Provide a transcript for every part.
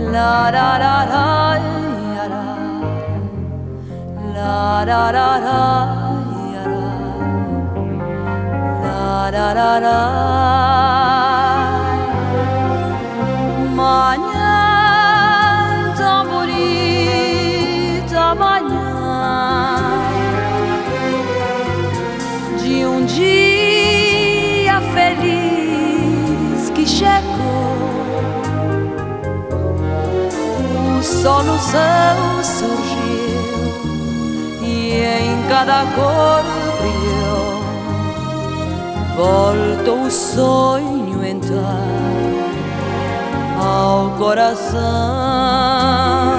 La la la la ya la, la la la la ya la, la la la. Manhã tão bonita, manhã de dia feliz que chegou. O sol no céu surgiu e em cada cor brilhou. Voltou o sonho então ao coração.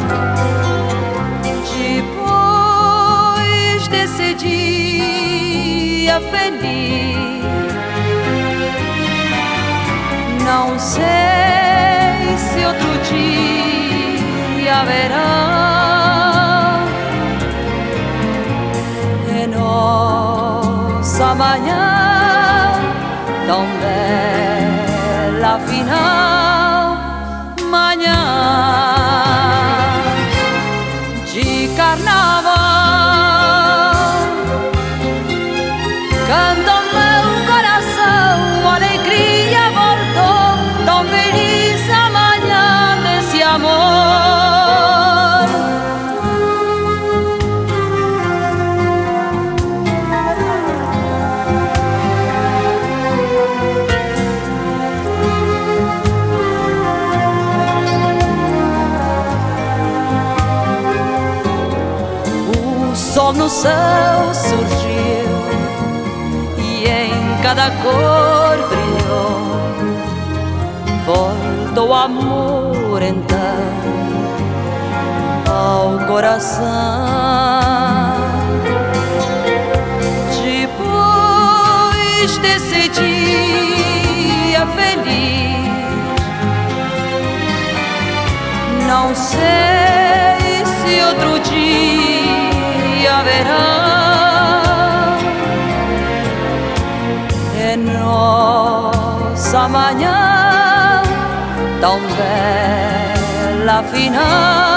Depois desse dia feliz, não sei se outro dia haverá. É nossa manhã tão bela afinal, manhã de carnaval. Canta o meu coração, alegria voltou, tão feliz amanhã desse amor. O sol no céu surgiu e em cada cor brilhou. Voltou o amor então ao coração. Depois desse dia feliz, não sei se outro dia haverá. É nossa manhã tão bela afinal,